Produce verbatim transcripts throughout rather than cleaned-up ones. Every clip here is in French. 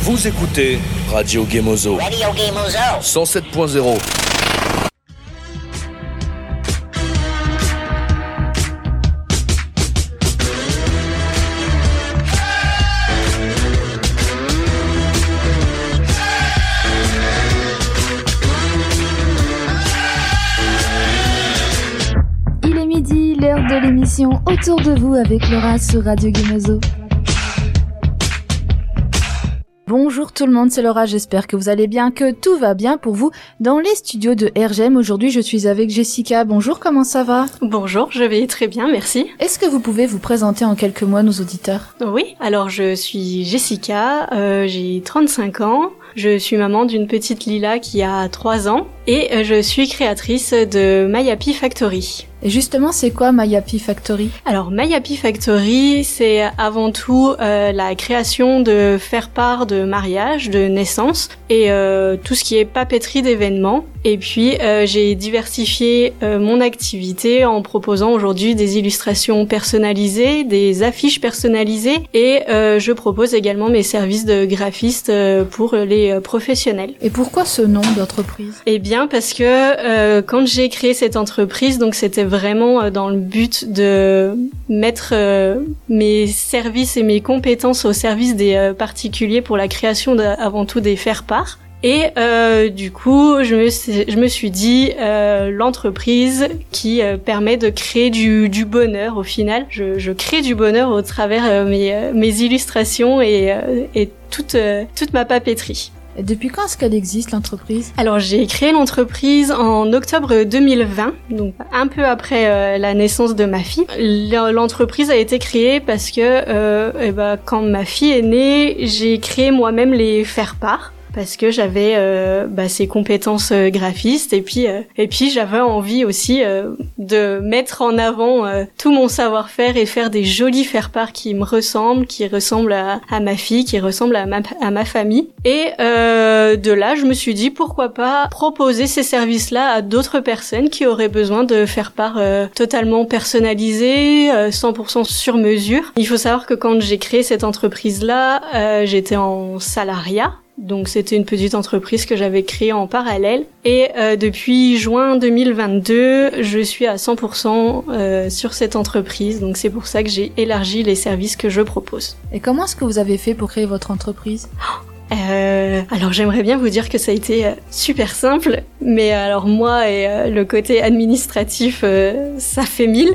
Vous écoutez Radio Gemozo. Radio Gemozo. cent sept point zéro. Il est midi, l'heure de l'émission Autour de vous avec Laura sur Radio Gemozo. Bonjour tout le monde, c'est Laura, j'espère que vous allez bien, que tout va bien pour vous dans les studios de R G M. Aujourd'hui, je suis avec Jessica. Bonjour, comment ça va ? Bonjour, je vais très bien, merci. Est-ce que vous pouvez vous présenter en quelques mots à nos auditeurs ? Oui, alors je suis Jessica, euh, j'ai trente-cinq ans, je suis maman d'une petite Lila qui a trois ans et euh, je suis créatrice de My Happy Factory. Et justement, c'est quoi My Happy Factory ? Alors, My Happy Factory, c'est avant tout euh, la création de faire-part de mariage, de naissance et euh, tout ce qui est papeterie d'événements. Et puis, euh, j'ai diversifié euh, mon activité en proposant aujourd'hui des illustrations personnalisées, des affiches personnalisées et euh, je propose également mes services de graphiste euh, pour les euh, professionnels. Et pourquoi ce nom d'entreprise ? Eh bien, parce que euh, quand j'ai créé cette entreprise, donc c'était vraiment dans le but de mettre euh, mes services et mes compétences au service des euh, particuliers pour la création de, avant tout des faire-part. Et euh, du coup, je me, je me suis dit, euh, l'entreprise qui euh, permet de créer du, du bonheur au final. Je, je crée du bonheur au travers euh, mes, euh, mes illustrations et, euh, et toute, euh, toute ma papeterie. Et depuis quand est-ce qu'elle existe, l'entreprise ? Alors, j'ai créé l'entreprise en octobre deux mille vingt, donc un peu après euh, la naissance de ma fille. L'entreprise a été créée parce que euh, eh ben, quand ma fille est née, j'ai créé moi-même les faire-part. Parce que j'avais euh, bah, ces compétences euh, graphistes et puis euh, et puis j'avais envie aussi euh, de mettre en avant euh, tout mon savoir-faire et faire des jolis faire-part qui me ressemblent, qui ressemblent à, à ma fille, qui ressemblent à ma à ma famille. Et euh, de là, je me suis dit pourquoi pas proposer ces services-là à d'autres personnes qui auraient besoin de faire-part euh, totalement personnalisé, euh, cent pour cent sur mesure. Il faut savoir que quand j'ai créé cette entreprise-là, euh, j'étais en salariat. Donc c'était une petite entreprise que j'avais créée en parallèle et euh, depuis juin deux mille vingt-deux, je suis à cent pour cent euh, sur cette entreprise. Donc c'est pour ça que j'ai élargi les services que je propose. Et comment est-ce que vous avez fait pour créer votre entreprise ? Euh, alors j'aimerais bien vous dire que ça a été euh, super simple, mais alors moi et euh, le côté administratif, euh, ça fait mille.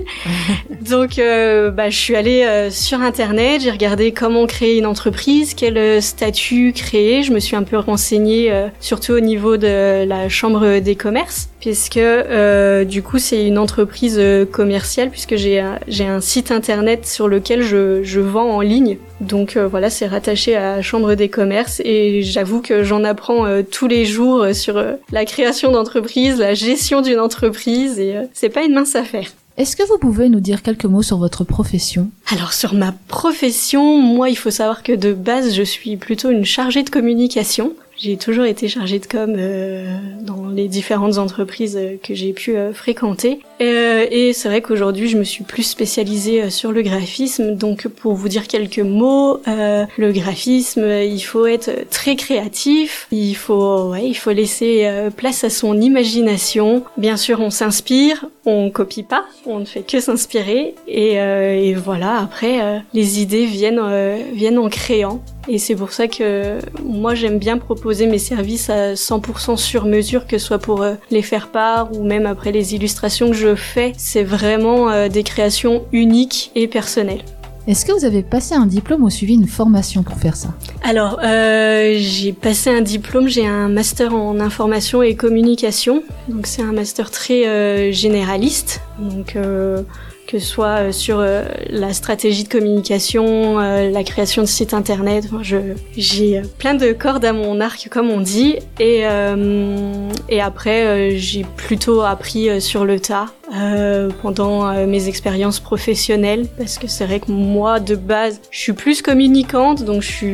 Donc euh, bah, je suis allée euh, sur internet, j'ai regardé comment créer une entreprise, quel euh, statut créer. Je me suis un peu renseignée, euh, surtout au niveau de la chambre des commerces, puisque euh, du coup c'est une entreprise euh, commerciale, puisque j'ai un, j'ai un site internet sur lequel je, je vends en ligne. Donc euh, voilà, c'est rattaché à la chambre des commerces et j'avoue que j'en apprends euh, tous les jours euh, sur euh, la création d'entreprise, la gestion d'une entreprise et euh, c'est pas une mince affaire. Est-ce que vous pouvez nous dire quelques mots sur votre profession ? Alors sur ma profession, moi il faut savoir que de base je suis plutôt une chargée de communication. J'ai toujours été chargée de com euh, dans les différentes entreprises euh, que j'ai pu euh, fréquenter. Euh, et c'est vrai qu'aujourd'hui, je me suis plus spécialisée euh, sur le graphisme. Donc, pour vous dire quelques mots, euh, le graphisme, euh, il faut être très créatif. Il faut, ouais, il faut laisser euh, place à son imagination. Bien sûr, on s'inspire, on copie pas, on ne fait que s'inspirer. Et, euh, et voilà, après, euh, les idées viennent, euh, viennent en créant. Et c'est pour ça que moi j'aime bien proposer mes services à cent pour cent sur mesure, que ce soit pour euh, les faire-part ou même après les illustrations que je fais. C'est vraiment euh, des créations uniques et personnelles. Est-ce que vous avez passé un diplôme ou suivi une formation pour faire ça ? Alors, euh, j'ai passé un diplôme, j'ai un master en information et communication. Donc c'est un master très euh, généraliste. Donc... Euh, que ce soit sur euh, la stratégie de communication, euh, la création de sites internet. Enfin, je, j'ai plein de cordes à mon arc, comme on dit. Et, euh, et après, euh, j'ai plutôt appris euh, sur le tas euh, pendant euh, mes expériences professionnelles. Parce que c'est vrai que moi, de base, je suis plus communicante, donc je suis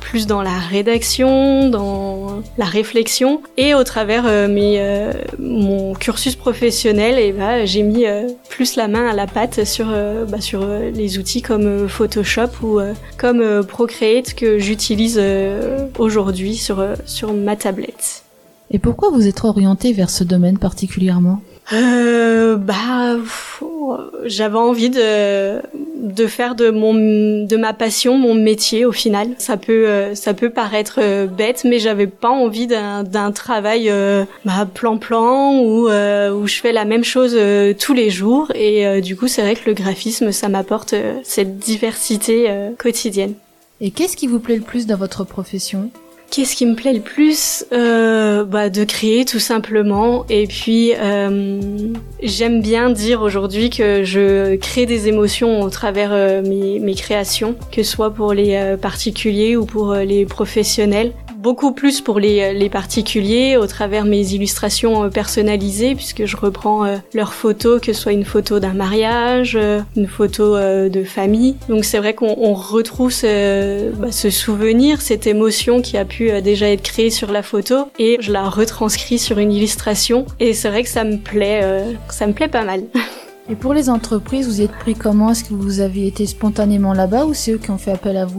plus dans la rédaction, dans la réflexion. Et au travers euh, mes, euh, mon cursus professionnel, et bah, j'ai mis euh, plus la main à la pâte sur, euh, bah, sur euh, les outils comme euh, Photoshop ou euh, comme euh, Procreate que j'utilise euh, aujourd'hui sur, euh, sur ma tablette. Et pourquoi vous êtes orienté vers ce domaine particulièrement ? Euh, bah, pff, j'avais envie de de faire de mon de ma passion mon métier au final. Ça peut euh, ça peut paraître euh, bête, mais j'avais pas envie d'un d'un travail euh, bah plan-plan où euh, où je fais la même chose euh, tous les jours. Et euh, du coup, c'est vrai que le graphisme, ça m'apporte euh, cette diversité euh, quotidienne. Et qu'est-ce qui vous plaît le plus dans votre profession ? Qu'est-ce qui me plaît le plus ? euh, Bah de créer tout simplement. Et puis euh, j'aime bien dire aujourd'hui que je crée des émotions au travers euh, mes, mes créations, que ce soit pour les euh, particuliers ou pour euh, les professionnels. Beaucoup plus pour les, les particuliers au travers mes illustrations personnalisées, puisque je reprends euh, leurs photos, que ce soit une photo d'un mariage, euh, une photo euh, de famille. Donc c'est vrai qu'on on retrouve ce, bah, ce souvenir, cette émotion qui a pu euh, déjà être créée sur la photo, et je la retranscris sur une illustration. Et c'est vrai que ça me plaît, euh, ça me plaît pas mal. Et pour les entreprises, vous y êtes pris comment ? Est-ce que vous avez été spontanément là-bas ou c'est eux qui ont fait appel à vous ?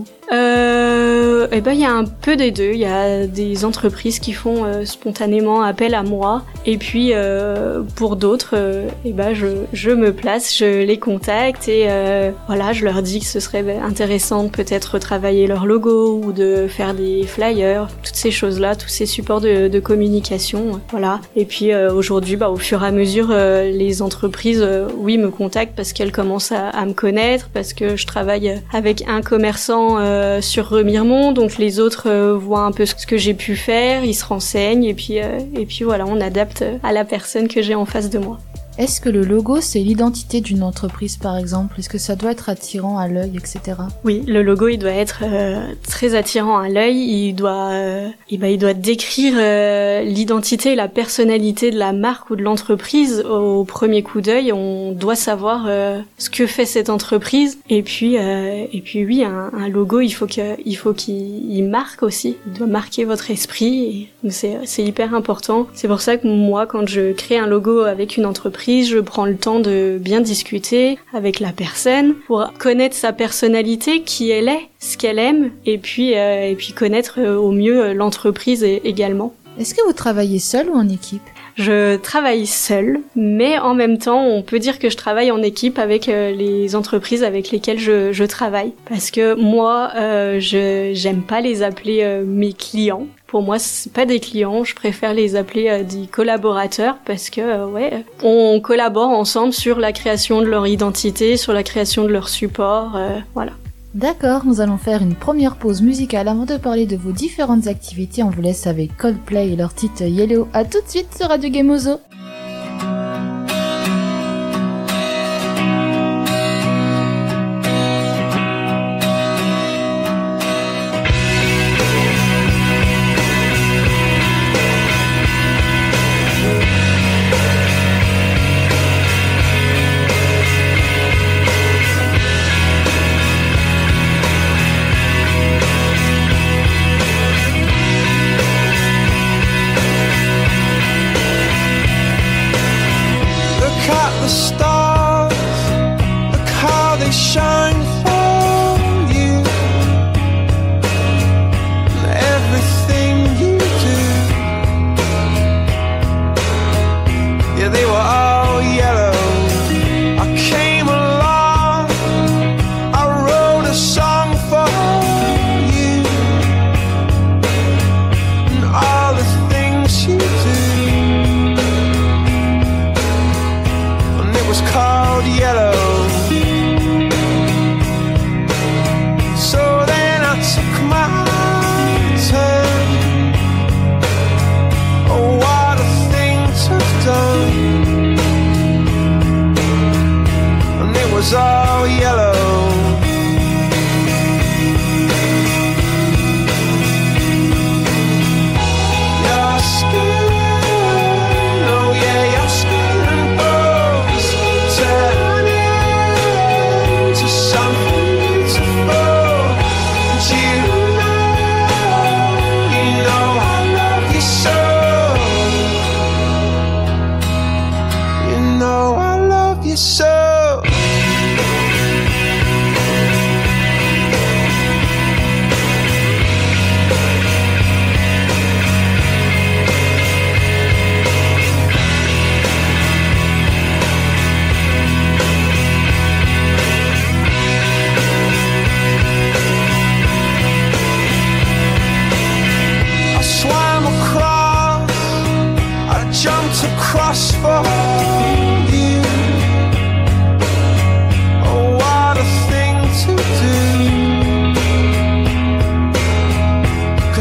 Euh, eh ben, il y a un peu des deux. Il y a des entreprises qui font euh, spontanément appel à moi. Et puis, euh, pour d'autres, euh, eh ben, je, je me place, je les contacte et euh, voilà, je leur dis que ce serait intéressant de peut-être travailler leur logo ou de faire des flyers, toutes ces choses-là, tous ces supports de, de communication. Voilà. Et puis, euh, aujourd'hui, bah, au fur et à mesure, euh, les entreprises, euh, oui, me contactent parce qu'elles commencent à, à me connaître, parce que je travaille avec un commerçant euh, sur Remiremont, donc les autres euh, voient un peu ce que j'ai pu faire, ils se renseignent et puis euh, et puis voilà, on adapte à la personne que j'ai en face de moi. Est-ce que le logo, c'est l'identité d'une entreprise, par exemple ? Est-ce que ça doit être attirant à l'œil, et cetera ? Oui, le logo, il doit être euh, très attirant à l'œil. Il doit, euh, et ben, il doit décrire euh, l'identité et la personnalité de la marque ou de l'entreprise au premier coup d'œil. On doit savoir euh, ce que fait cette entreprise. Et puis, euh, et puis oui, un, un logo, il faut que, il faut qu'il il marque aussi. Il doit marquer votre esprit. Et c'est, c'est hyper important. C'est pour ça que moi, quand je crée un logo avec une entreprise, je prends le temps de bien discuter avec la personne pour connaître sa personnalité, qui elle est, ce qu'elle aime, et puis euh, et puis connaître euh, au mieux euh, l'entreprise également. Est-ce que vous travaillez seul ou en équipe ? Je travaille seule, mais en même temps, on peut dire que je travaille en équipe avec euh, les entreprises avec lesquelles je, je travaille. Parce que moi, euh, je j'aime pas les appeler euh, mes clients. Pour moi, c'est pas des clients, je préfère les appeler euh, des collaborateurs parce que euh, ouais, on collabore ensemble sur la création de leur identité, sur la création de leur support, euh, voilà. D'accord, nous allons faire une première pause musicale avant de parler de vos différentes activités. On vous laisse avec Coldplay et leur titre Yellow. À tout de suite sur Radio Gemozo.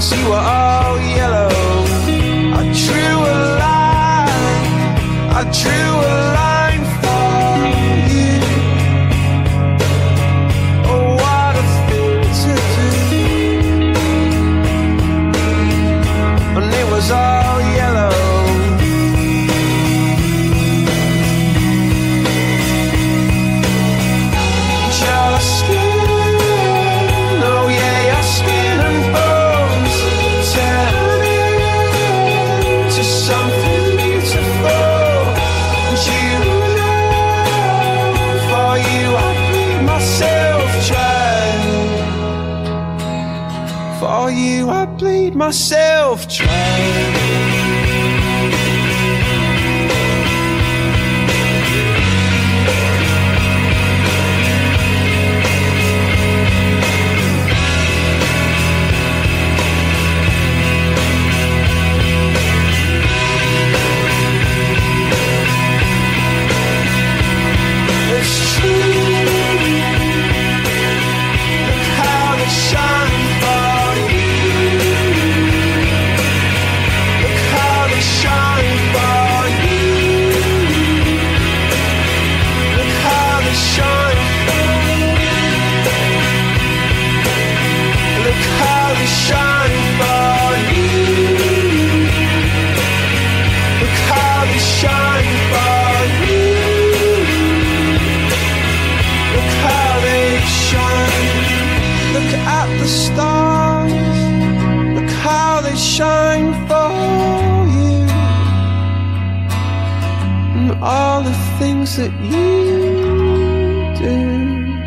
'cause you were all yellow. I drew a line, I drew a line for you. Oh, what a thing to do. And it was all yellow. Your skin, oh yeah, your skin and bones turn into something beautiful. And you know, for you I bleed myself dry. For you I bleed myself dry. The stars, look how they shine for you, and all the things that you do.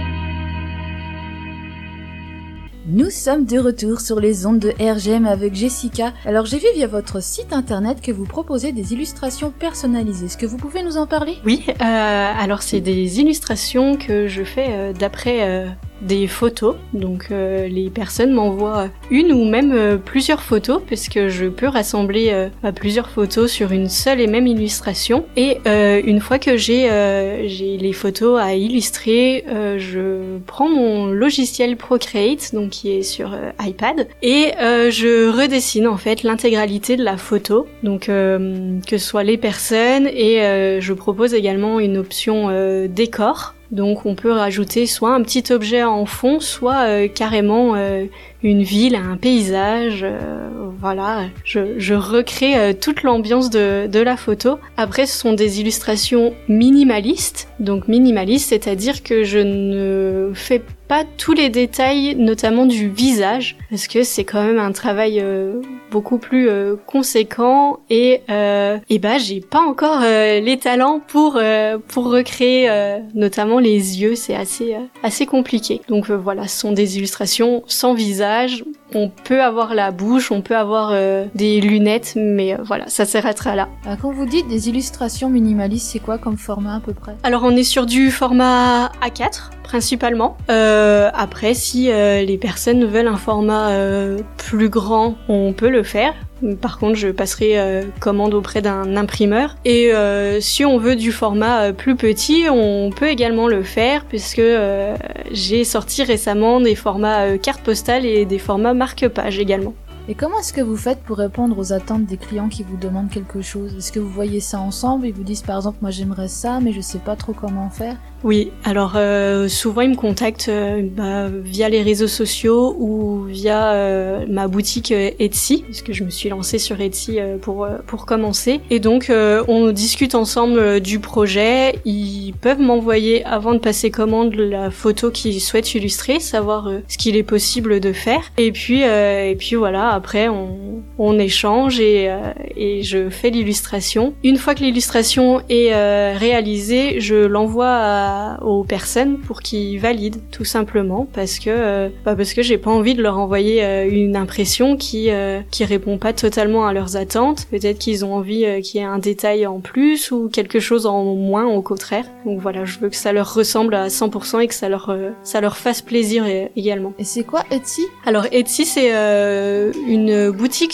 Nous sommes de retour sur les ondes de R G M avec Jessica. Alors j'ai vu via votre site internet que vous proposez des illustrations personnalisées. Est-ce que vous pouvez nous en parler ? Oui, euh, alors c'est des illustrations que je fais euh, d'après euh, des photos. Donc euh, les personnes m'envoient une ou même euh, plusieurs photos, parce que je peux rassembler euh, plusieurs photos sur une seule et même illustration. Et euh, une fois que j'ai euh, j'ai les photos à illustrer, euh, je prends mon logiciel Procreate, donc qui est sur euh, iPad, et euh, je redessine en fait l'intégralité de la photo, donc euh, que ce soit les personnes, et euh, je propose également une option euh, décor. Donc on peut rajouter soit un petit objet en fond, soit euh, carrément euh, une ville, un paysage, euh, voilà. Je, je recrée euh, toute l'ambiance de, de la photo. Après, ce sont des illustrations minimalistes. Donc minimaliste, c'est-à-dire que je ne fais pas tous les détails, notamment du visage, parce que c'est quand même un travail euh, beaucoup plus euh, conséquent, et euh, et bah j'ai pas encore euh, les talents pour euh, pour recréer euh, notamment les yeux. C'est assez euh, assez compliqué. Donc euh, voilà, ce sont des illustrations sans visage. On peut avoir la bouche, on peut avoir euh, des lunettes, mais euh, voilà, ça s'arrêtera là. Alors, quand vous dites des illustrations minimalistes, c'est quoi comme format à peu près ? Alors on est sur du format A quatre principalement. Euh, après, si euh, les personnes veulent un format euh, plus grand, on peut le faire. Par contre, je passerai euh, commande auprès d'un imprimeur. Et euh, si on veut du format euh, plus petit, on peut également le faire, puisque euh, j'ai sorti récemment des formats euh, carte postale et des formats marque-page également. Et comment est-ce que vous faites pour répondre aux attentes des clients qui vous demandent quelque chose ? Est-ce que vous voyez ça ensemble ? Ils vous disent par exemple, moi j'aimerais ça, mais je sais pas trop comment faire. Oui, alors euh, souvent ils me contactent euh, bah, via les réseaux sociaux ou via euh, ma boutique euh, Etsy, puisque je me suis lancée sur Etsy euh, pour euh, pour commencer. Et donc euh, on discute ensemble euh, du projet. Ils peuvent m'envoyer avant de passer commande la photo qu'ils souhaitent illustrer, savoir euh, ce qu'il est possible de faire. Et puis euh, et puis voilà, après on on échange et euh, et je fais l'illustration. Une fois que l'illustration est euh, réalisée, je l'envoie à aux personnes pour qu'ils valident, tout simplement, parce que euh, bah parce que j'ai pas envie de leur envoyer euh, une impression qui euh, qui répond pas totalement à leurs attentes. Peut-être qu'ils ont envie euh, qu'il y ait un détail en plus ou quelque chose en moins, au contraire. Donc voilà, je veux que ça leur ressemble à cent pour cent et que ça leur euh, ça leur fasse plaisir euh, également. Et c'est quoi Etsy ? Alors Etsy, c'est euh, une boutique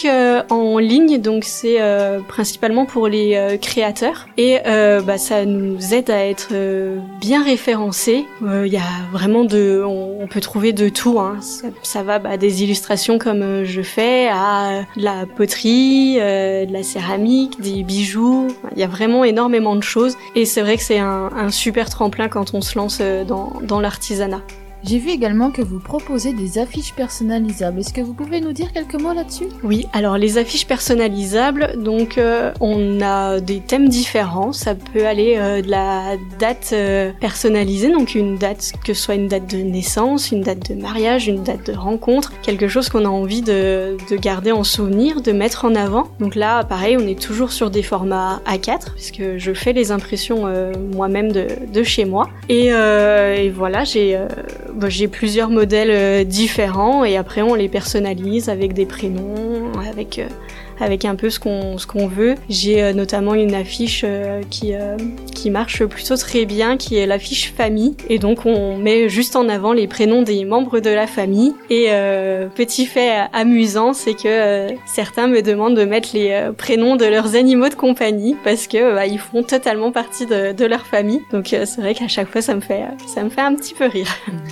euh, en ligne, donc c'est euh, principalement pour les euh, créateurs et euh, bah, ça nous aide à être euh, bien référencés. Il euh, y a vraiment de, on, on peut trouver de tout. Hein. Ça, ça va bah, des illustrations comme euh, je fais à euh, de la poterie, euh, de la céramique, des bijoux. Il y a vraiment énormément de choses et c'est vrai que c'est un, un super tremplin quand on se lance euh, dans, dans l'artisanat. J'ai vu également que vous proposez des affiches personnalisables. Est-ce que vous pouvez nous dire quelques mots là-dessus ? Oui, alors les affiches personnalisables, donc euh, on a des thèmes différents. Ça peut aller euh, de la date euh, personnalisée, donc une date, que ce soit une date de naissance, une date de mariage, une date de rencontre, quelque chose qu'on a envie de, de garder en souvenir, de mettre en avant. Donc là, pareil, on est toujours sur des formats A quatre, puisque je fais les impressions euh, moi-même de, de chez moi. Et, euh, et voilà, j'ai... Euh, Bah, j'ai plusieurs modèles euh, différents et après on les personnalise avec des prénoms, avec euh, avec un peu ce qu'on ce qu'on veut. J'ai euh, notamment une affiche euh, qui euh, qui marche plutôt très bien, qui est l'affiche famille et donc on met juste en avant les prénoms des membres de la famille. Et euh, petit fait amusant, c'est que euh, certains me demandent de mettre les euh, prénoms de leurs animaux de compagnie parce que bah, ils font totalement partie de, de leur famille. Donc euh, c'est vrai qu'à chaque fois ça me fait ça me fait un petit peu rire.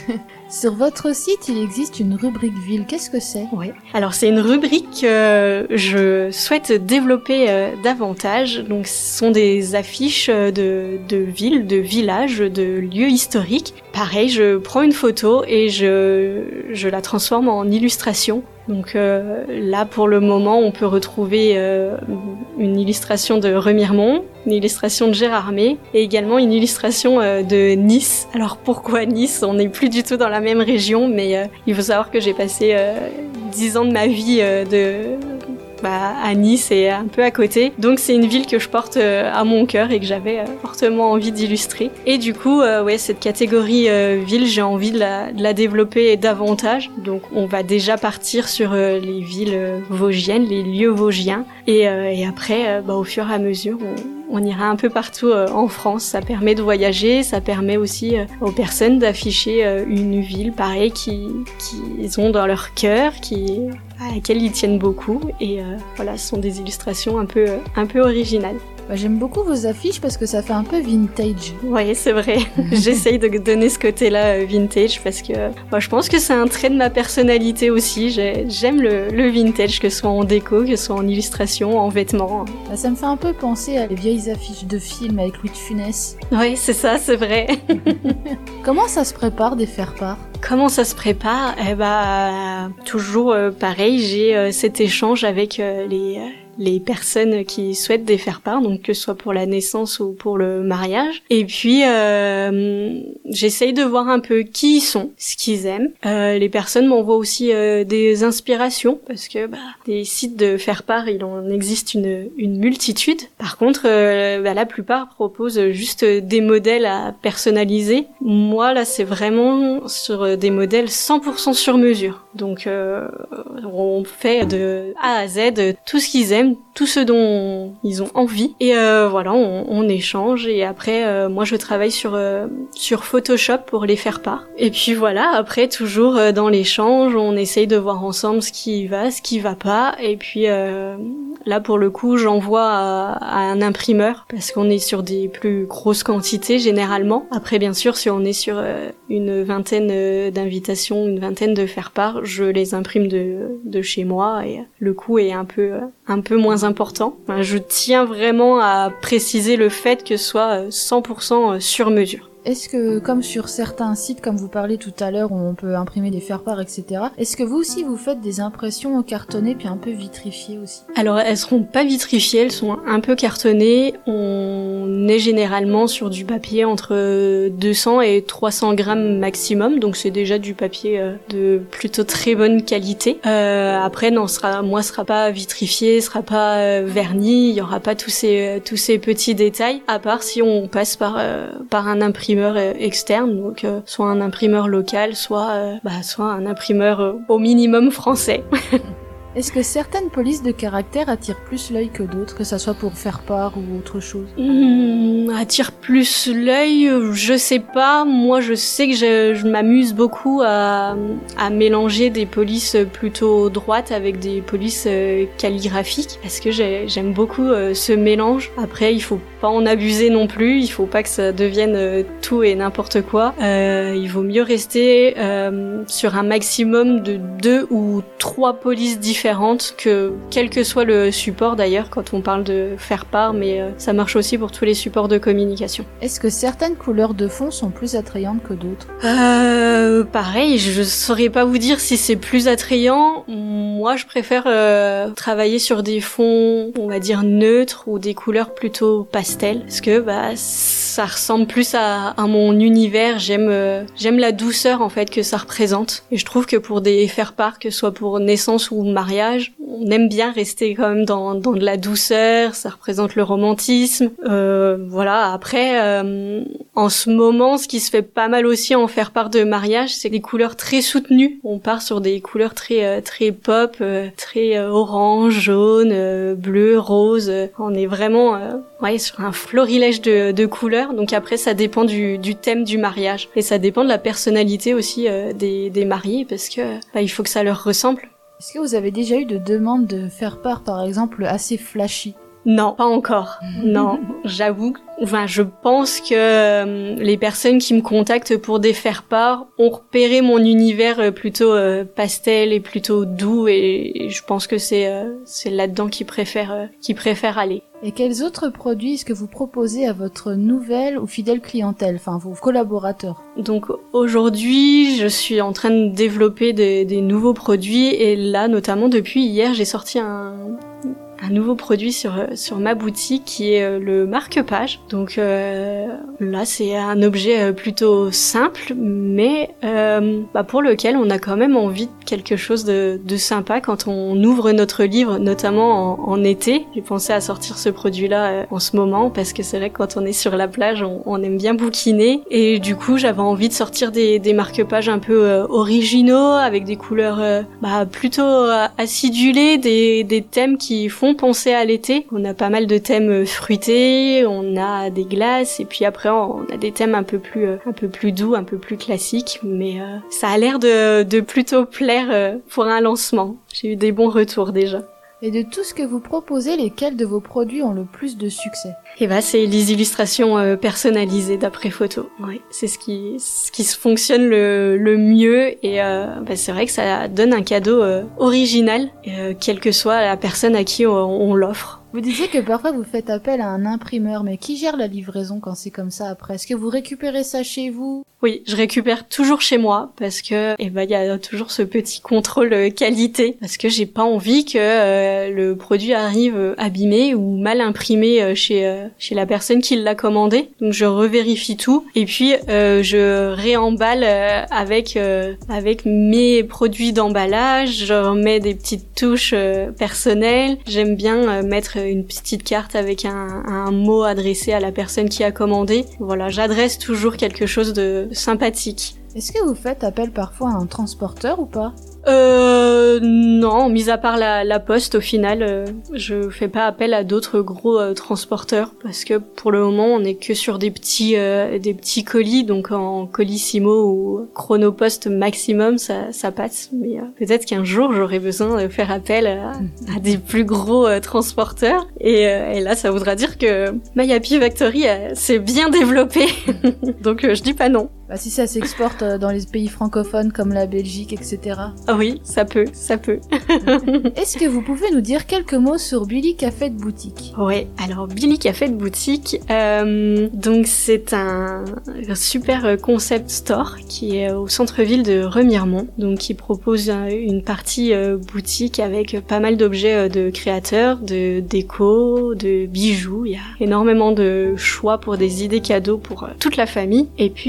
Sur votre site, il existe une rubrique ville. Qu'est-ce que c'est ? Oui. Alors c'est une rubrique que euh, je souhaite développer euh, davantage. Donc ce sont des affiches de, de villes, de villages, de lieux historiques. Pareil, je prends une photo et je, je la transforme en illustration. Donc euh, là, pour le moment, on peut retrouver euh, une illustration de Remiremont, une illustration de Gérardmer et également une illustration euh, de Nice. Alors pourquoi Nice ? On n'est plus du tout dans la même région, mais euh, il faut savoir que j'ai passé euh, dix ans de ma vie euh, de... Bah, à Nice et un peu à côté. Donc c'est une ville que je porte euh, à mon cœur et que j'avais euh, fortement envie d'illustrer. Et du coup, euh, ouais, cette catégorie euh, ville, j'ai envie de la, de la développer davantage. Donc on va déjà partir sur euh, les villes euh, vosgiennes, les lieux vosgiens. Et, euh, et après, euh, bah, au fur et à mesure, on, on ira un peu partout euh, en France. Ça permet de voyager, ça permet aussi euh, aux personnes d'afficher euh, une ville, pareil, qui, qu'ils ont dans leur cœur, qui... à laquelle ils tiennent beaucoup et euh, voilà, ce sont des illustrations un peu, euh, un peu originales. Bah, j'aime beaucoup vos affiches parce que ça fait un peu vintage. Oui, c'est vrai. J'essaye de donner ce côté-là euh, vintage parce que bah, je pense que c'est un trait de ma personnalité aussi. J'ai, j'aime le, le vintage, que ce soit en déco, que ce soit en illustration, en vêtements. Bah, ça me fait un peu penser à les vieilles affiches de films avec Louis de Funès. Oui, c'est ça, c'est vrai. Comment ça se prépare des faire-part ? Comment ça se prépare ? Eh bah, toujours euh, pareil, j'ai euh, cet échange avec euh, les... Euh, les personnes qui souhaitent des faire-part, donc que ce soit pour la naissance ou pour le mariage. Et puis, euh, j'essaye de voir un peu qui ils sont, ce qu'ils aiment. Euh, les personnes m'envoient aussi euh, des inspirations, parce que bah, des sites de faire-part, il en existe une, une multitude. Par contre, euh, bah, la plupart proposent juste des modèles à personnaliser. Moi, là, c'est vraiment sur des modèles cent pour cent sur mesure. Donc, euh, on fait de A à Z tout ce qu'ils aiment, tout ce dont ils ont envie, et euh, voilà, on, on échange. Et après, euh, moi, je travaille sur euh, sur Photoshop pour les faire part. Et puis voilà, après, toujours euh, dans l'échange, on essaye de voir ensemble ce qui va, ce qui va pas. Et puis euh, là, pour le coup, j'envoie à, à un imprimeur parce qu'on est sur des plus grosses quantités généralement. Après, bien sûr, si on est sur euh, une vingtaine euh, d'invitations, une vingtaine de faire part, je les imprime de de chez moi et le coût est un peu euh, un peu moins important. Enfin, je tiens vraiment à préciser le fait que ce soit cent pour cent sur mesure. Est-ce que, comme sur certains sites, comme vous parlez tout à l'heure, où on peut imprimer des faire-part, et cetera, est-ce que vous aussi vous faites des impressions cartonnées puis un peu vitrifiées aussi ? Alors, elles seront pas vitrifiées, elles sont un peu cartonnées. On est généralement sur du papier entre deux cents et trois cents grammes maximum, donc c'est déjà du papier de plutôt très bonne qualité. Euh, après, non, sera, moi, sera pas vitrifié, sera pas euh, verni, il y aura pas tous ces tous ces petits détails, à part si on passe par euh, par un imprimeur externe, donc euh, soit un imprimeur local, soit euh, bah soit un imprimeur euh, au minimum français. Est-ce que certaines polices de caractère attirent plus l'œil que d'autres, que ça soit pour faire part ou autre chose? Mmh, attire plus l'œil, je sais pas. Moi, je sais que je, je m'amuse beaucoup à, à mélanger des polices plutôt droites avec des polices euh, calligraphiques, parce que j'ai, j'aime beaucoup euh, ce mélange. Après, il faut pas en abuser non plus, il faut pas que ça devienne euh, tout et n'importe quoi. Euh, il vaut mieux rester euh, sur un maximum de deux ou trois polices différentes, que quel que soit le support d'ailleurs, quand on parle de faire part, mais euh, ça marche aussi pour tous les supports de communication. Est-ce que certaines couleurs de fond sont plus attrayantes que d'autres? Euh, pareil, je saurais pas vous dire si c'est plus attrayant. Moi, je préfère euh, travailler sur des fonds, on va dire neutres, ou des couleurs plutôt pastel, parce que bah ça ressemble plus à, à mon univers. J'aime euh, j'aime la douceur en fait que ça représente, et je trouve que pour des faire-part, que ce soit pour naissance ou mariage, on aime bien rester quand même dans dans de la douceur. Ça représente le romantisme. Euh, voilà. Après, euh, en ce moment, ce qui se fait pas mal aussi en faire-part de mariage, c'est des couleurs très soutenues. On part sur des couleurs très euh, très pop, euh, très euh, orange, jaune, euh, bleu, rose. On est vraiment euh, ouais sur un florilège de, de couleurs. Donc après, ça dépend du, du thème du mariage, et ça dépend de la personnalité aussi euh, des, des mariés, parce que bah, il faut que ça leur ressemble. Est-ce que vous avez déjà eu de demandes de faire part, par exemple, assez flashy? Non, pas encore. Non, j'avoue. Enfin, je pense que euh, les personnes qui me contactent pour des faire-part ont repéré mon univers euh, plutôt euh, pastel et plutôt doux, et, et je pense que c'est euh, c'est là-dedans qu'ils préfèrent euh, qu'ils préfèrent aller. Et quels autres produits est-ce que vous proposez à votre nouvelle ou fidèle clientèle, enfin vos collaborateurs? Donc aujourd'hui, je suis en train de développer des, des nouveaux produits, et là, notamment depuis hier, j'ai sorti un un nouveau produit sur sur ma boutique qui est le marque-page. Donc euh, là, c'est un objet plutôt simple, mais euh, bah, pour lequel on a quand même envie de quelque chose de, de sympa quand on ouvre notre livre, notamment en, en été. J'ai pensé à sortir ce produit-là euh, en ce moment, parce que c'est vrai que quand on est sur la plage, on, on aime bien bouquiner, et du coup, j'avais envie de sortir des, des marque-pages un peu euh, originaux, avec des couleurs euh, bah, plutôt euh, acidulées, des, des thèmes qui font penser à l'été. On a pas mal de thèmes fruités, on a des glaces, et puis après on a des thèmes un peu plus euh, un peu plus doux, un peu plus classiques, mais euh, ça a l'air de, de plutôt plaire euh, pour un lancement. J'ai eu des bons retours déjà. Et de tout ce que vous proposez, lesquels de vos produits ont le plus de succès? Et bah c'est les illustrations euh, personnalisées d'après photo. Ouais, c'est ce qui ce qui se fonctionne le le mieux, et euh, bah c'est vrai que ça donne un cadeau euh, original, euh, quelle que soit la personne à qui on, on l'offre. Vous disiez que parfois vous faites appel à un imprimeur, mais qui gère la livraison quand c'est comme ça après? Est-ce que vous récupérez ça chez vous? Oui, je récupère toujours chez moi, parce que eh ben il y a toujours ce petit contrôle qualité, parce que j'ai pas envie que euh, le produit arrive abîmé ou mal imprimé chez euh, chez la personne qui l'a commandé. Donc je revérifie tout, et puis euh, je réemballe euh, avec euh, avec mes produits d'emballage. Je remets des petites touches euh, personnelles. J'aime bien euh, mettre une petite carte avec un, un mot adressé à la personne qui a commandé. Voilà, j'adresse toujours quelque chose de sympathique. Est-ce que vous faites appel parfois à un transporteur ou pas? Euh, non, mis à part la, la poste, au final, euh, je fais pas appel à d'autres gros euh, transporteurs, parce que pour le moment, on est que sur des petits, euh, des petits colis, donc en colissimo ou chronopost maximum, ça, ça passe. Mais euh, peut-être qu'un jour, j'aurai besoin de faire appel à, à des plus gros euh, transporteurs, et, euh, et là, ça voudra dire que My Happy Factory euh, s'est bien développé, donc euh, je dis pas non. Bah si ça s'exporte dans les pays francophones comme la Belgique, et cetera. Ah oui, ça peut, ça peut. Est-ce que vous pouvez nous dire quelques mots sur Billy Café de Boutique? Ouais, alors Billy Café de Boutique, euh, donc c'est un, un super concept store qui est au centre-ville de Remiremont, donc qui propose une partie euh, boutique avec pas mal d'objets de créateurs, de déco, de bijoux. Il y a énormément de choix pour des idées cadeaux pour toute la famille. Et puis à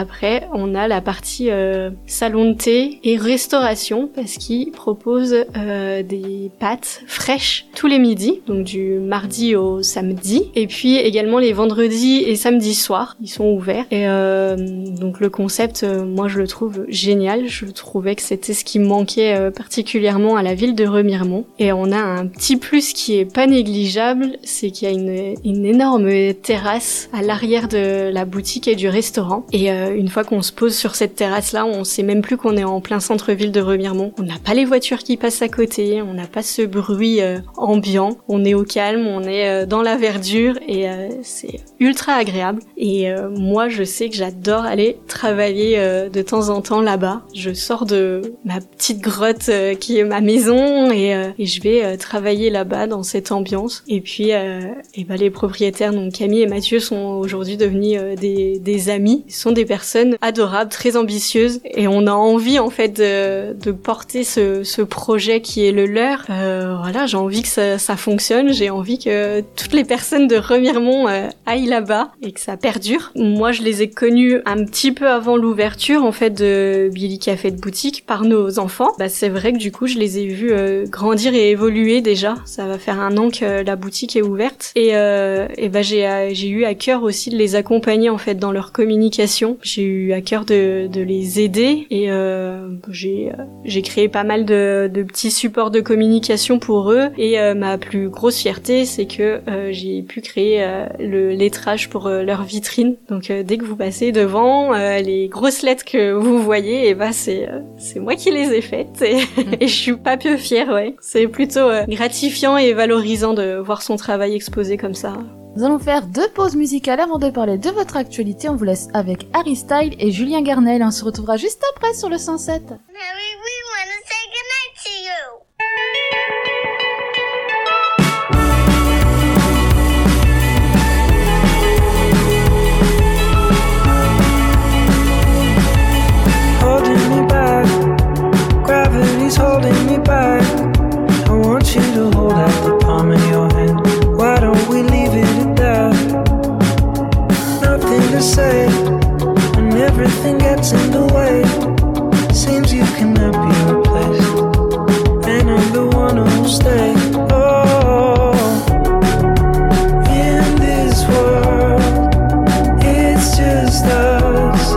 après, on a la partie euh, salon de thé et restauration, parce qu'ils proposent euh, des pâtes fraîches tous les midis, donc du mardi au samedi, et puis également les vendredis et samedis soirs, ils sont ouverts. Et euh, donc le concept, euh, moi je le trouve génial, je trouvais que c'était ce qui manquait euh, particulièrement à la ville de Remiremont. Et on a un petit plus qui est pas négligeable, c'est qu'il y a une, une énorme terrasse à l'arrière de la boutique et du restaurant. Et euh, une fois qu'on se pose sur cette terrasse-là, on sait même plus qu'on est en plein centre-ville de Remiremont. On n'a pas les voitures qui passent à côté, on n'a pas ce bruit euh, ambiant, on est au calme, on est euh, dans la verdure et euh, c'est ultra agréable. Et euh, moi, je sais que j'adore aller travailler euh, de temps en temps là-bas. Je sors de ma petite grotte euh, qui est ma maison et, euh, et je vais euh, travailler là-bas dans cette ambiance. Et puis, euh, et ben, les propriétaires, donc Camille et Mathieu, sont aujourd'hui devenus euh, des, des amis. Ils sont des personnes adorables, très ambitieuses et on a envie en fait de, de porter ce, ce projet qui est le leur. Euh, voilà, j'ai envie que ça, ça fonctionne, j'ai envie que toutes les personnes de Remiremont euh, aillent là-bas et que ça perdure. Moi, je les ai connus un petit peu avant l'ouverture en fait de Billy Café de boutique par nos enfants. Bah, c'est vrai que du coup, je les ai vus euh, grandir et évoluer déjà. Ça va faire un an que la boutique est ouverte et, euh, et bah, j'ai, j'ai eu à cœur aussi de les accompagner en fait dans leur communication. J'ai eu à cœur de, de les aider et euh, j'ai, euh, j'ai créé pas mal de, de petits supports de communication pour eux et euh, ma plus grosse fierté, c'est que euh, j'ai pu créer euh, le lettrage pour euh, leur vitrine. Donc euh, dès que vous passez devant, euh, les grosses lettres que vous voyez, et bah c'est euh, c'est moi qui les ai faites et, et je suis pas peu fière, ouais. C'est plutôt euh, gratifiant et valorisant de voir son travail exposé comme ça. Nous allons faire deux pauses musicales avant de parler de votre actualité. On vous laisse avec Harry Styles et Julien Garnel. On se retrouvera juste après sur le cent sept. Harry, we want to say goodnight to you. Holding me back, gravity's holding me back. I want you to hold out the palm of your hand. Why don't we leave it at that? Nothing to say, when everything gets in the way. Seems you cannot be replaced, and I'm the one who'll stay. Oh, in this world, it's just us.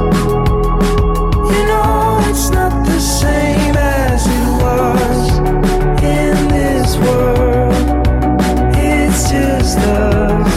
You know it's not the same as it was. In this world, it's just us.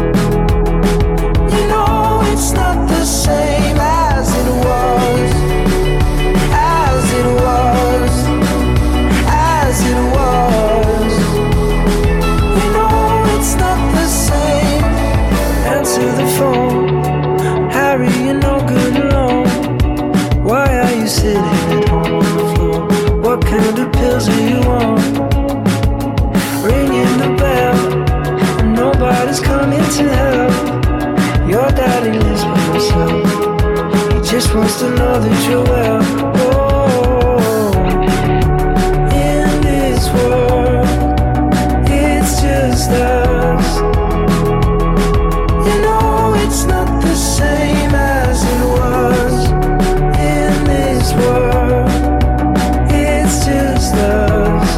You know it's not the same as it was. As it was. As it was. You know it's not the same. Answer the phone, Harry, you're no good alone. Why are you sitting at home on the floor? What kind of pills are you on? Ringing the bell, and nobody's coming to help. Your daddy lives by himself. He just wants to know that you're well. Oh, in this world, it's just us. You know it's not the same as it was. In this world, it's just us.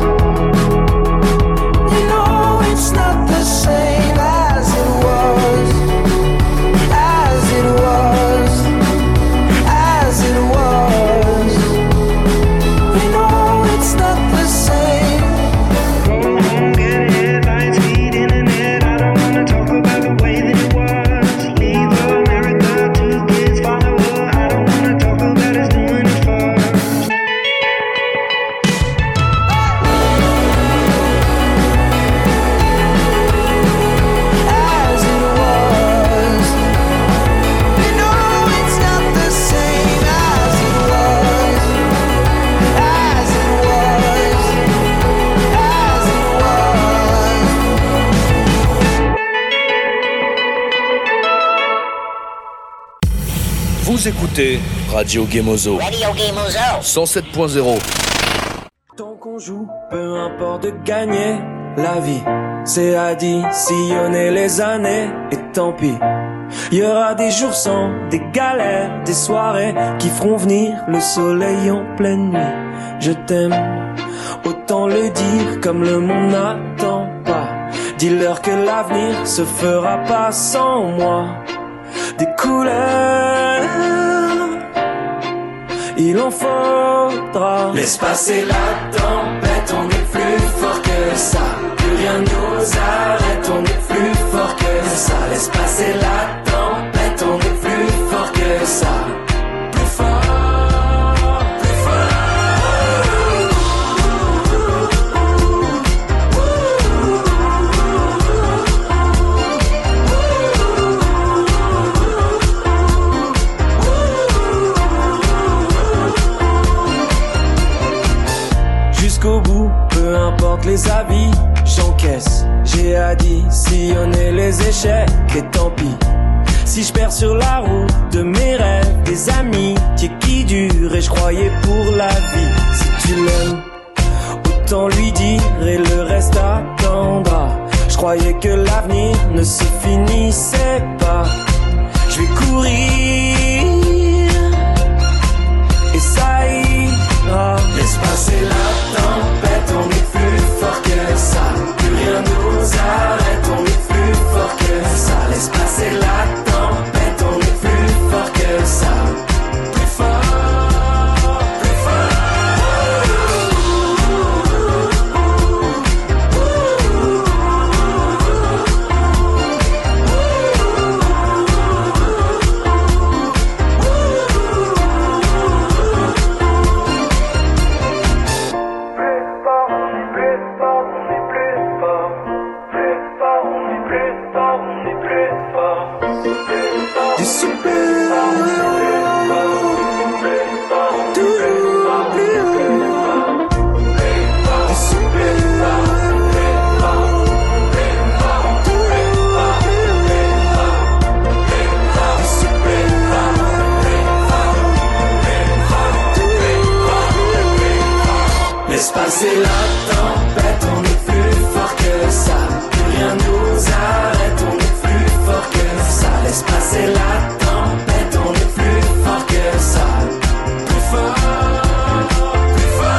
You know it's not the same as it was. As it was. As it was. You know it's not the same. Go home, get headlines, feed internet. I don't wanna talk about the way that it was. Leave America, two kids follow her. I don't wanna talk about us doing it first. As it was. You know it's not the same as it was. As it was. As it was. Vous écoutez Radio Gemozo. Radio Gemozo. cent sept point zéro. Tant qu'on joue, peu importe de gagner la vie, c'est additionner les années, et tant pis, Il y aura des jours sans, des galères, des soirées qui feront venir le soleil en pleine nuit. Je t'aime, autant le dire comme le monde n'attend pas. Dis-leur que l'avenir se fera pas sans moi. Des couleurs, il en faudra. Laisse passer la tempête, on est plus fort que ça. Plus rien nous arrête, on est plus fort que ça. Laisse passer la tempête, on est plus fort que ça. Plus fort, plus fort. Jusqu'au bout, peu importe les avis, j'encaisse. J'ai additionné les échecs et tant pis. Si je perds sur la route de mes rêves, des amitiés qui durent et je croyais pour la vie. Si tu l'aimes, autant lui dire et le reste attendra. Je croyais que l'avenir ne se finissait pas. Je vais courir et ça ira. Laisse passer la tempête, on est plus fort que ça. Plus rien nous arrête, on est plus fort que ça. Laisse passer la tempête, on est plus fort que ça. Plus fort, plus fort. Laisse passer la tempête, on est plus fort que ça. Plus rien nous arrête, on est plus fort que ça. Laisse passer la tempête, on est plus fort que ça. Plus fort, plus fort.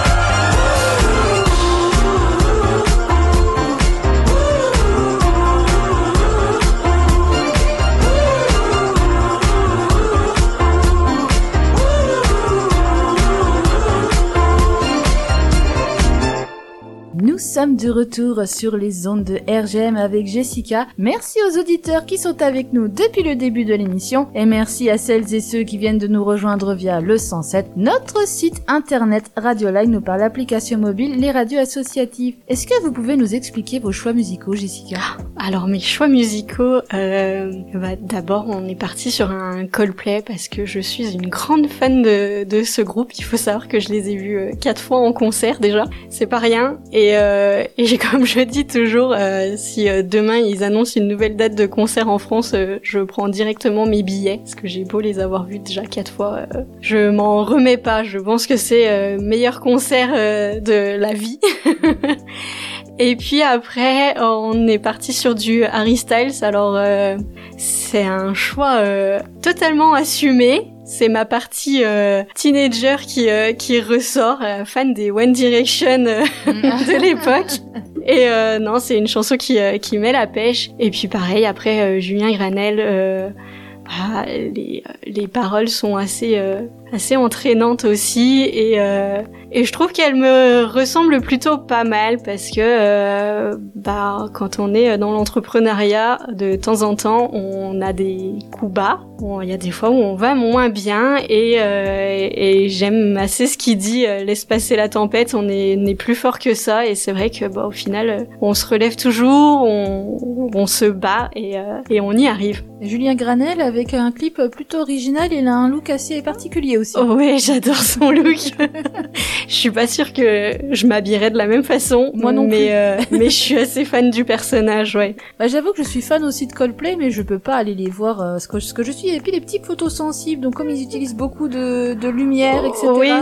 Nous sommes de retour sur les ondes de R G M avec Jessica. Merci aux auditeurs qui sont avec nous depuis le début de l'émission et merci à celles et ceux qui viennent de nous rejoindre via le cent sept, notre site internet Radioline ou par l'application mobile Les Radios Associatives. Est-ce que vous pouvez nous expliquer vos choix musicaux, Jessica ? Alors mes choix musicaux, euh, bah, d'abord on est parti sur un Coldplay parce que je suis une grande fan de, de ce groupe. Il faut savoir que je les ai vus euh, quatre fois en concert déjà, c'est pas rien. Et, euh, et comme je dis toujours, euh, si euh, demain ils annoncent une nouvelle date de concert en France, euh, je prends directement mes billets parce que j'ai beau les avoir vus déjà quatre fois, euh, je m'en remets pas. Je pense que c'est euh, meilleur concert euh, de la vie. Et puis après, on est parti sur du Harry Styles. Alors, euh, c'est un choix euh, totalement assumé. C'est ma partie euh, teenager qui euh, qui ressort, euh, fan des One Direction euh, de l'époque. Et euh, non, c'est une chanson qui euh, qui met la pêche. Et puis pareil, après euh, Julien Granel, euh, bah, les les paroles sont assez euh, assez entraînantes aussi et euh, et je trouve qu'elle me ressemble plutôt pas mal parce que euh, bah quand on est dans l'entrepreneuriat, de temps en temps on a des coups bas, il y a des fois où on va moins bien et euh, et j'aime assez ce qu'il dit, euh, laisse passer la tempête, on est on est plus fort que ça. Et c'est vrai que bah au final on se relève toujours, on on se bat et euh, et on y arrive. Julien Granel avec un clip plutôt original, il a un look assez particulier aussi. Oh ouais, j'adore son look. Je suis pas sûre que je m'habillerais de la même façon. Moi non mais, plus. Euh, mais je suis assez fan du personnage, ouais. Bah, j'avoue que je suis fan aussi de Coldplay, mais je peux pas aller les voir euh, ce, que, ce que je suis. Et puis les petits photosensibles, donc comme ils utilisent beaucoup de, de lumière, et cetera. Oui,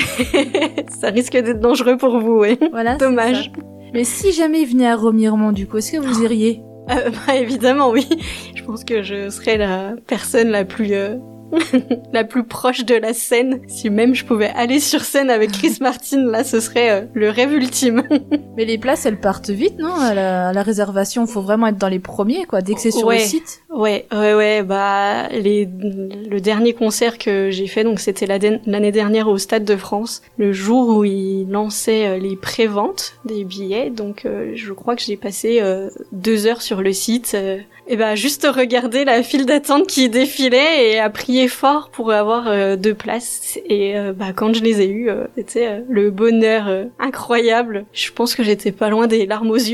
ça risque d'être dangereux pour vous, ouais. Voilà, dommage. Mais si jamais il venait à Remiremont, du coup, est-ce que vous iriez ? Euh, bah évidemment oui, je pense que je serais la personne la plus euh, la plus proche de la scène. Si même je pouvais aller sur scène avec Chris Martin, là, ce serait euh, le rêve ultime. Mais les places, elles partent vite, non? À la, à la réservation, faut vraiment être dans les premiers, quoi, dès que c'est sur ouais. le site. Ouais, ouais, ouais, bah, les, le dernier concert que j'ai fait, donc c'était la de- l'année dernière au Stade de France, le jour où ils lançaient les préventes des billets, donc euh, je crois que j'ai passé euh, deux heures sur le site, euh, et bah juste regarder la file d'attente qui défilait et à prier fort pour avoir euh, deux places, et euh, bah quand je les ai eues, euh, c'était euh, le bonheur euh, incroyable. Je pense que j'étais pas loin des larmes aux yeux.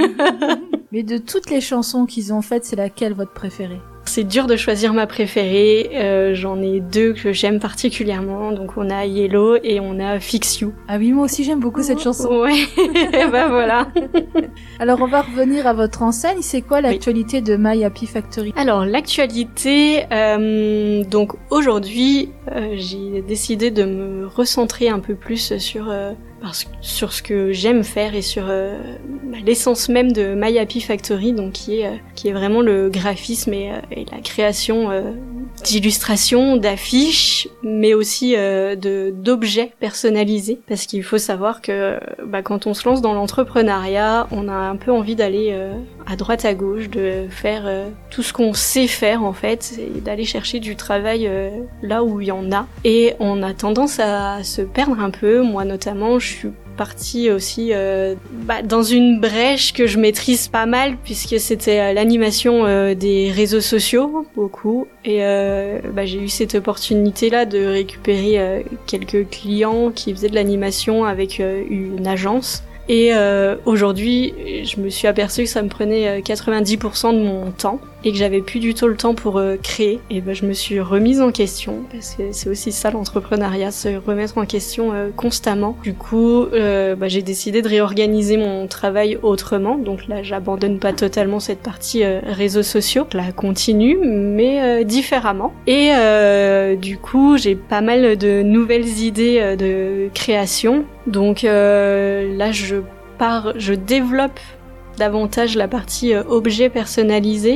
Mais de toutes les chansons qu'ils ont faites, c'est laquelle votre préférée? C'est dur de choisir ma préférée, euh, j'en ai deux que j'aime particulièrement, donc on a Yellow et on a Fix You. Ah oui, moi aussi j'aime beaucoup cette chanson. Ouais, bah voilà. Alors on va revenir à votre enseigne, c'est quoi l'actualité oui. de My Happy Factory? Alors l'actualité, euh, donc aujourd'hui euh, j'ai décidé de me recentrer un peu plus sur... Euh, Parce que, sur ce que j'aime faire et sur euh, bah, l'essence même de My Happy Factory, donc qui est euh, qui est vraiment le graphisme et, euh, et la création euh, d'illustrations, d'affiches, mais aussi euh, de d'objets personnalisés. Parce qu'il faut savoir que bah, quand on se lance dans l'entrepreneuriat, on a un peu envie d'aller euh, à droite à gauche, de faire euh, tout ce qu'on sait faire en fait, et d'aller chercher du travail euh, là où il y en a. Et on a tendance à se perdre un peu, moi notamment. Je suis partie aussi euh, bah, dans une brèche que je maîtrise pas mal puisque c'était euh, l'animation euh, des réseaux sociaux, beaucoup, et euh, bah, j'ai eu cette opportunité là de récupérer euh, quelques clients qui faisaient de l'animation avec euh, une agence. Et euh, aujourd'hui, je me suis aperçue que ça me prenait quatre-vingt-dix pour cent de mon temps et que j'avais plus du tout le temps pour euh, créer. Et ben je me suis remise en question parce que c'est aussi ça l'entrepreneuriat, se remettre en question euh, constamment. Du coup, euh, bah, j'ai décidé de réorganiser mon travail autrement. Donc là, j'abandonne pas totalement cette partie euh, réseaux sociaux, je la continue mais euh, différemment. Et euh, du coup, j'ai pas mal de nouvelles idées euh, de création. Donc euh, là, je pars, je développe davantage la partie euh, objet personnalisé.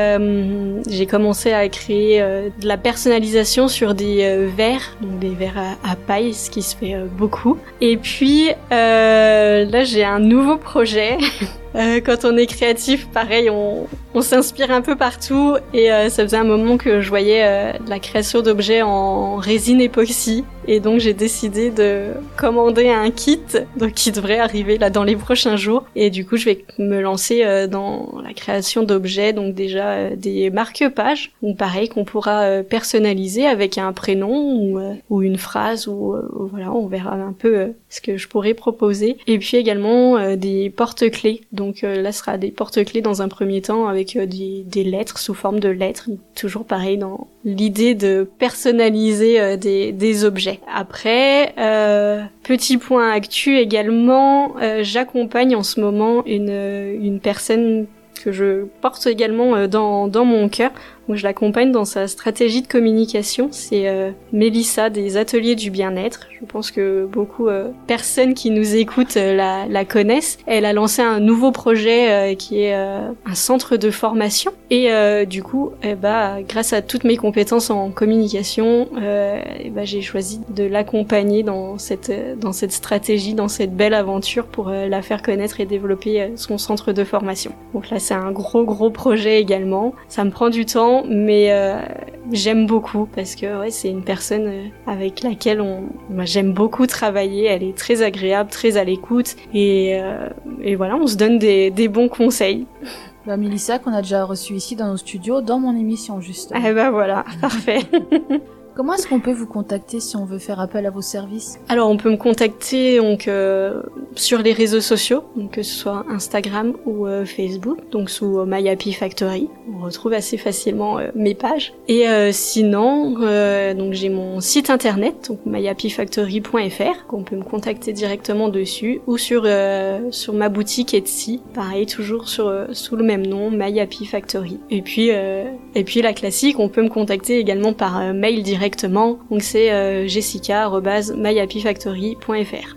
Euh, j'ai commencé à créer euh, de la personnalisation sur des euh, verres, donc des verres à, à paille, ce qui se fait euh, beaucoup. Et puis euh, là, j'ai un nouveau projet. Euh, quand on est créatif, pareil, on, on s'inspire un peu partout et euh, ça faisait un moment que je voyais euh, la création d'objets en résine époxy et donc j'ai décidé de commander un kit donc qui devrait arriver là dans les prochains jours et du coup je vais me lancer euh, dans la création d'objets, donc déjà euh, des marque-pages, donc pareil qu'on pourra euh, personnaliser avec un prénom ou, euh, ou une phrase ou euh, voilà, on verra un peu euh, ce que je pourrais proposer, et puis également euh, des porte-clés. Donc euh, là, ce sera des porte-clés dans un premier temps avec euh, des, des lettres sous forme de lettres. Toujours pareil dans l'idée de personnaliser euh, des, des objets. Après, euh, petit point actu également, euh, j'accompagne en ce moment une, une personne que je porte également euh, dans, dans mon cœur. Donc je l'accompagne dans sa stratégie de communication. C'est euh, Mélissa des Ateliers du Bien-être. Je pense que beaucoup de euh, personnes qui nous écoutent euh, la, la connaissent. Elle a lancé un nouveau projet euh, qui est euh, un centre de formation. Et euh, du coup, eh bah, grâce à toutes mes compétences en communication, euh, eh bah, j'ai choisi de l'accompagner dans cette, dans cette stratégie, dans cette belle aventure pour euh, la faire connaître et développer euh, son centre de formation. Donc là, c'est un gros gros projet également. Ça me prend du temps, mais euh, j'aime beaucoup parce que ouais, c'est une personne euh, avec laquelle on, moi, j'aime beaucoup travailler. Elle est très agréable, très à l'écoute et, euh, et voilà, on se donne des, des bons conseils. Bah, Mélissa, qu'on a déjà reçue ici dans nos studios, dans mon émission justement. Ah bah voilà, parfait. Comment est-ce qu'on peut vous contacter si on veut faire appel à vos services? Alors on peut me contacter donc euh, sur les réseaux sociaux, donc que ce soit Instagram ou euh, Facebook, donc sous euh, My Happy Factory. On retrouve assez facilement euh, mes pages. Et euh, sinon, euh, donc j'ai mon site internet, donc my happy factory point f r, qu'on peut me contacter directement dessus, ou sur euh, sur ma boutique Etsy, pareil toujours sur euh, sous le même nom, My Happy Factory. Et puis euh, et puis la classique, on peut me contacter également par euh, mail direct. Donc c'est euh, jessica arobase my happy factory point f r.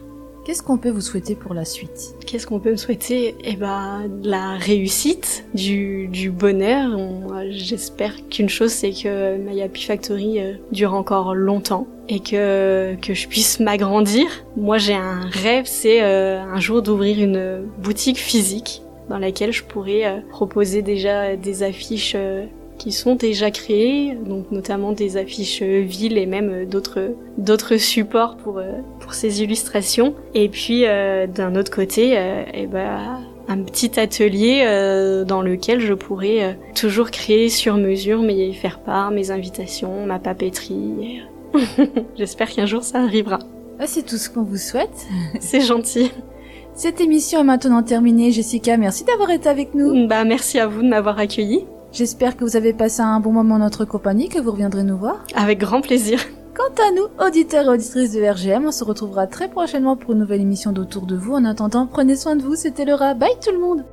Qu'est-ce qu'on peut vous souhaiter pour la suite? Qu'est-ce qu'on peut me souhaiter? Eh ben, de la réussite, du, du bonheur. On- euh, j'espère qu'une chose, c'est que My Happy Factory euh, dure encore longtemps et que, que je puisse m'agrandir. Moi, j'ai un rêve, c'est euh, un jour d'ouvrir une boutique physique dans laquelle je pourrais euh, proposer déjà des affiches euh, qui sont déjà créées, donc notamment des affiches euh, villes et même euh, d'autres d'autres supports pour euh, pour ces illustrations. Et puis euh, d'un autre côté, euh, eh ben un petit atelier euh, dans lequel je pourrais euh, toujours créer sur mesure, mais faire part mes invitations, ma papeterie. J'espère qu'un jour ça arrivera. Ah, c'est tout ce qu'on vous souhaite. C'est gentil. Cette émission est maintenant terminée. Jessica, merci d'avoir été avec nous. Bah merci à vous de m'avoir accueilli. J'espère que vous avez passé un bon moment en notre compagnie, que vous reviendrez nous voir. Avec grand plaisir. Quant à nous, auditeurs et auditrices de R G M, on se retrouvera très prochainement pour une nouvelle émission d'Autour de vous. En attendant, prenez soin de vous, c'était Laura. Bye tout le monde!